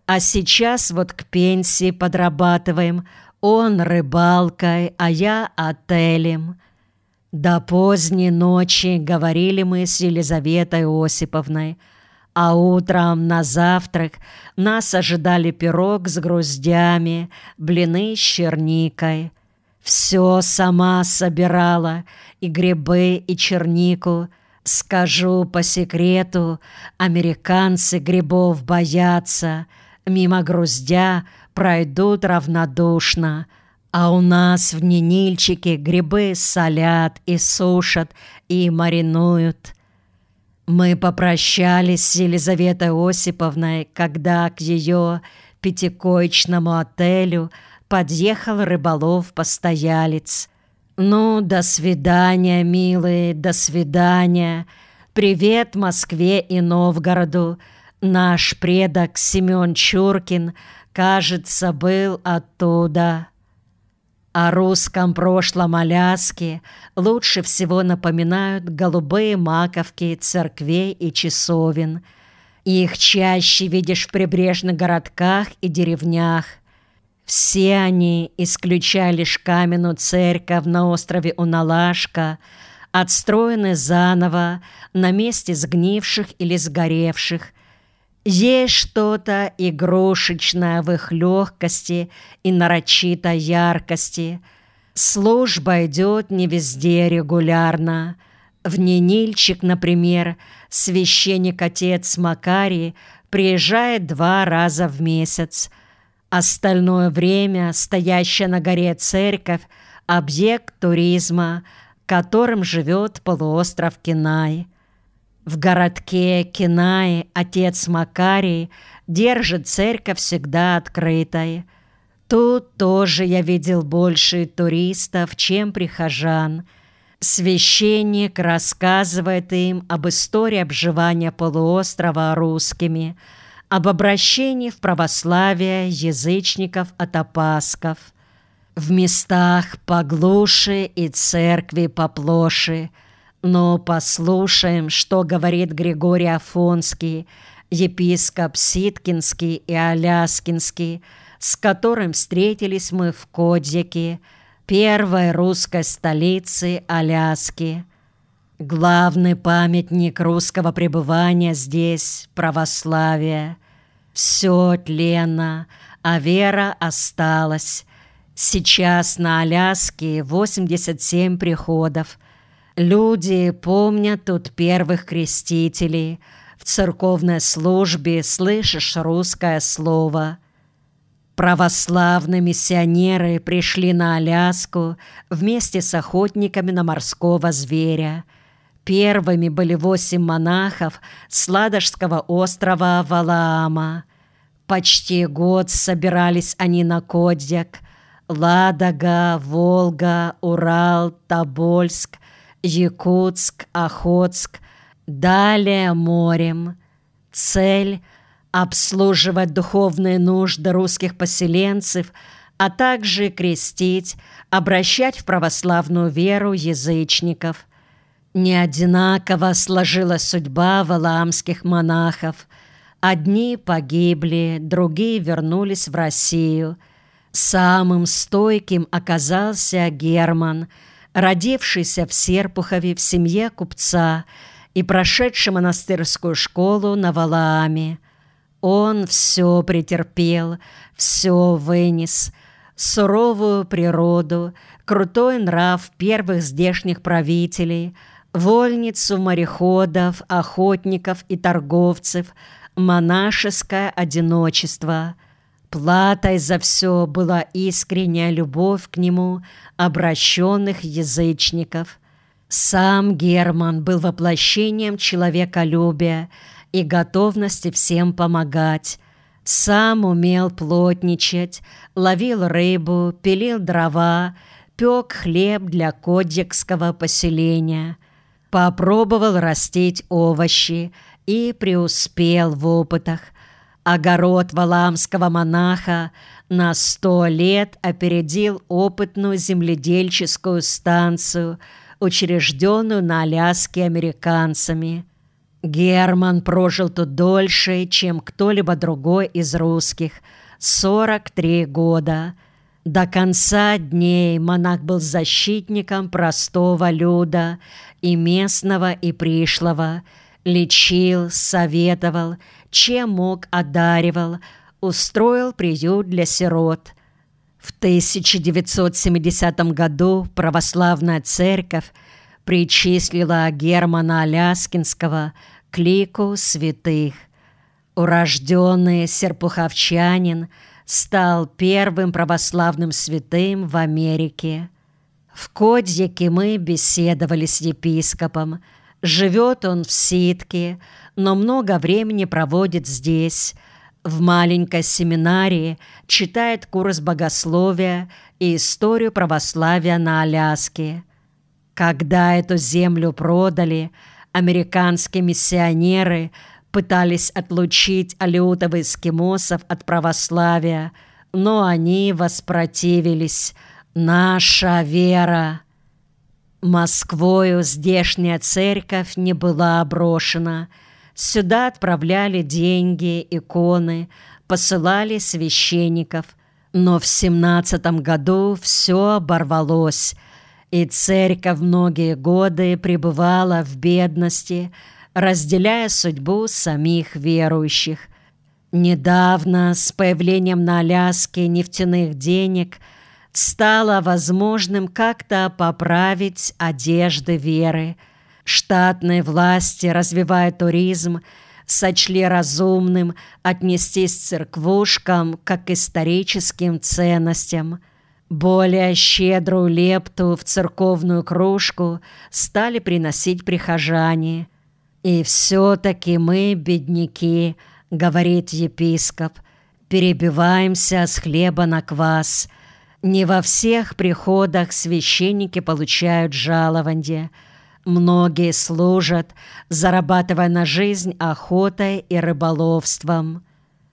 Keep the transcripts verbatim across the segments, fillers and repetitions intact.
А сейчас вот к пенсии подрабатываем. Он рыбалкой, а я отелем. До поздней ночи говорили мы с Елизаветой Осиповной, а утром на завтрак нас ожидали пирог с груздями, блины с черникой. Все сама собирала, и грибы, и чернику. Скажу по секрету, американцы грибов боятся, мимо груздя пройдут равнодушно, а у нас в Ненильчике грибы солят и сушат, и маринуют. Мы попрощались с Елизаветой Осиповной, когда к ее пятикоечному отелю подъехал рыболов-постоялец. «Ну, до свидания, милые, до свидания. Привет Москве и Новгороду. Наш предок Семен Чуркин, кажется, был оттуда». О русском прошлом Аляски лучше всего напоминают голубые маковки церквей и часовен. Их чаще видишь в прибрежных городках и деревнях. Все они, исключая лишь каменную церковь на острове Уналашка, отстроены заново на месте сгнивших или сгоревших. Есть что-то игрушечное в их легкости и нарочитой яркости. Служба идет не везде регулярно. В Ненильчик, например, священник-отец Макарий приезжает два раза в месяц. Остальное время стоящая на горе церковь – объект туризма, которым живет полуостров Кенай. В городке Кенай отец Макарий держит церковь всегда открытой. Тут тоже я видел больше туристов, чем прихожан. Священник рассказывает им об истории обживания полуострова русскими, об обращении в православие язычников-атапасков. В местах поглуше и церкви поплоше. Но послушаем, что говорит Григорий Афонский, епископ Ситкинский и Аляскинский, с которым встретились мы в Кодзике, первой русской столице Аляски. Главный памятник русского пребывания здесь – православие. Все тленно, а вера осталась. Сейчас на Аляске восемьдесят семь приходов. Люди помнят тут первых крестителей. В церковной службе слышишь русское слово. Православные миссионеры пришли на Аляску вместе с охотниками на морского зверя. Первыми были восемь монахов с Ладожского острова Валаама. Почти год собирались они на Кодзик. Ладога, Волга, Урал, Тобольск, Якутск, Охотск, далее морем. Цель – обслуживать духовные нужды русских поселенцев, а также крестить, обращать в православную веру язычников. Неодинаково сложилась судьба валаамских монахов. Одни погибли, другие вернулись в Россию. Самым стойким оказался Герман, родившийся в Серпухове в семье купца и прошедший монастырскую школу на Валааме. Он все претерпел, все вынес. Суровую природу, крутой нрав первых здешних правителей, вольницу мореходов, охотников и торговцев, монашеское одиночество. Платой за все была искренняя любовь к нему обращенных язычников. Сам Герман был воплощением человеколюбия и готовности всем помогать. Сам умел плотничать, ловил рыбу, пилил дрова, пек хлеб для кодзикского поселения. Попробовал растить овощи и преуспел в опытах. Огород валаамского монаха на сто лет опередил опытную земледельческую станцию, учрежденную на Аляске американцами. Герман прожил тут дольше, чем кто-либо другой из русских – сорок три года. До конца дней монах был защитником простого люда, и местного, и пришлого, лечил, советовал, чем мог одаривал, устроил приют для сирот. В тысяча девятьсот семидесятом году православная церковь причислила Германа Аляскинского к лику святых. Урожденный серпуховчанин стал первым православным святым в Америке. В Кодзике мы беседовали с епископом. Живет он в Ситке, но много времени проводит здесь. В маленькой семинарии читает курс богословия и историю православия на Аляске. Когда эту землю продали, американские миссионеры пытались отлучить алеутов-эскимосов от православия, но они воспротивились. Наша вера. Москвою здешняя церковь не была брошена. Сюда отправляли деньги, иконы, посылали священников. Но в семнадцатом году все оборвалось, и церковь многие годы пребывала в бедности, разделяя судьбу самих верующих. Недавно, с появлением на Аляске нефтяных денег, стало возможным как-то поправить одежды веры. Штатные власти, развивая туризм, сочли разумным отнестись к церквушкам как к историческим ценностям. Более щедрую лепту в церковную кружку стали приносить прихожане. «И все-таки мы, бедняки, — говорит епископ, — перебиваемся с хлеба на квас. Не во всех приходах священники получают жалованье. Многие служат, зарабатывая на жизнь охотой и рыболовством».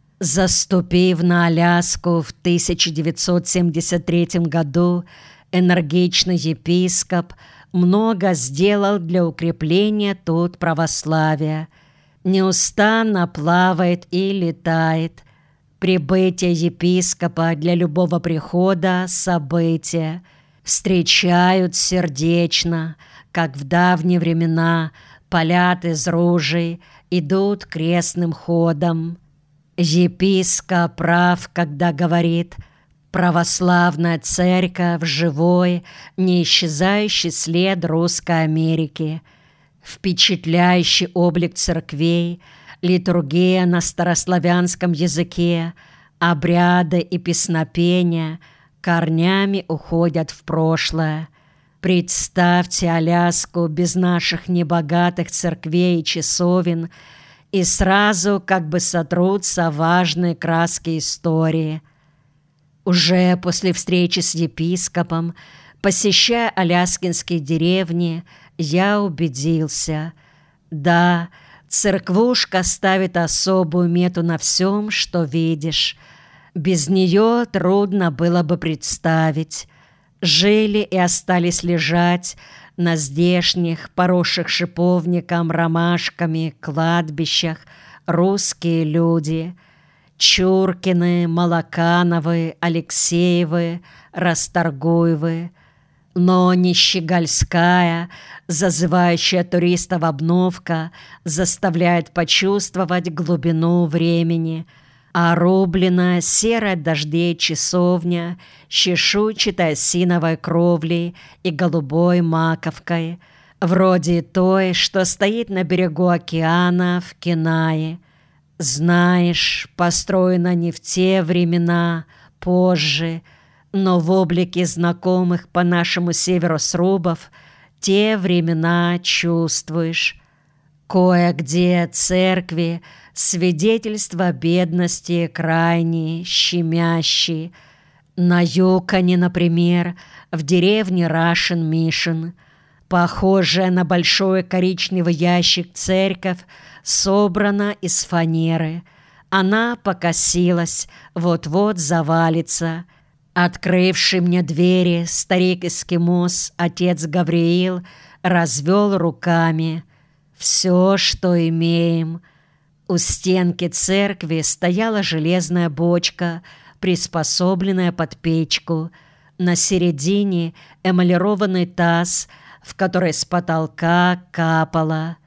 Заступив на Аляску в тысяча девятьсот семьдесят третьем году, энергичный епископ много сделал для укрепления тут православия. Неустанно плавает и летает. Прибытие епископа для любого прихода – событие. Встречают сердечно, как в давние времена, палят из ружей, идут крестным ходом. Епископ прав, когда говорит: православная церковь – живой, не исчезающий след русской Америки. Впечатляющий облик церквей, литургия на старославянском языке, обряды и песнопения корнями уходят в прошлое. Представьте Аляску без наших небогатых церквей и часовен, и сразу как бы сотрутся важные краски истории. Уже после встречи с епископом, посещая аляскинские деревни, я убедился: да, церквушка ставит особую мету на всем, что видишь. Без нее трудно было бы представить. Жили и остались лежать на здешних, поросших шиповником, ромашками, кладбищах русские люди: Чуркины, Молокановы, Алексеевы, Расторгуевы. Но не щегольская, зазывающая туристов обновка заставляет почувствовать глубину времени, а рубленная серой от дождей часовня, чешуйчатой осиновой кровлей и голубой маковкой, вроде той, что стоит на берегу океана в Кенае. Знаешь, построена не в те времена, позже, но в облике знакомых по нашему северу срубов те времена чувствуешь. Кое-где церкви — свидетельство бедности крайней, щемящей. На Юконе, например, в деревне Рашин-Мишин, похожая на большой коричневый ящик церковь, собрана из фанеры. Она покосилась, вот-вот завалится. Открывший мне двери старик-эскимос, отец Гавриил, развел руками. все, что имеем. У стенки церкви стояла железная бочка, приспособленная под печку. На середине эмалированный таз, в который с потолка капало.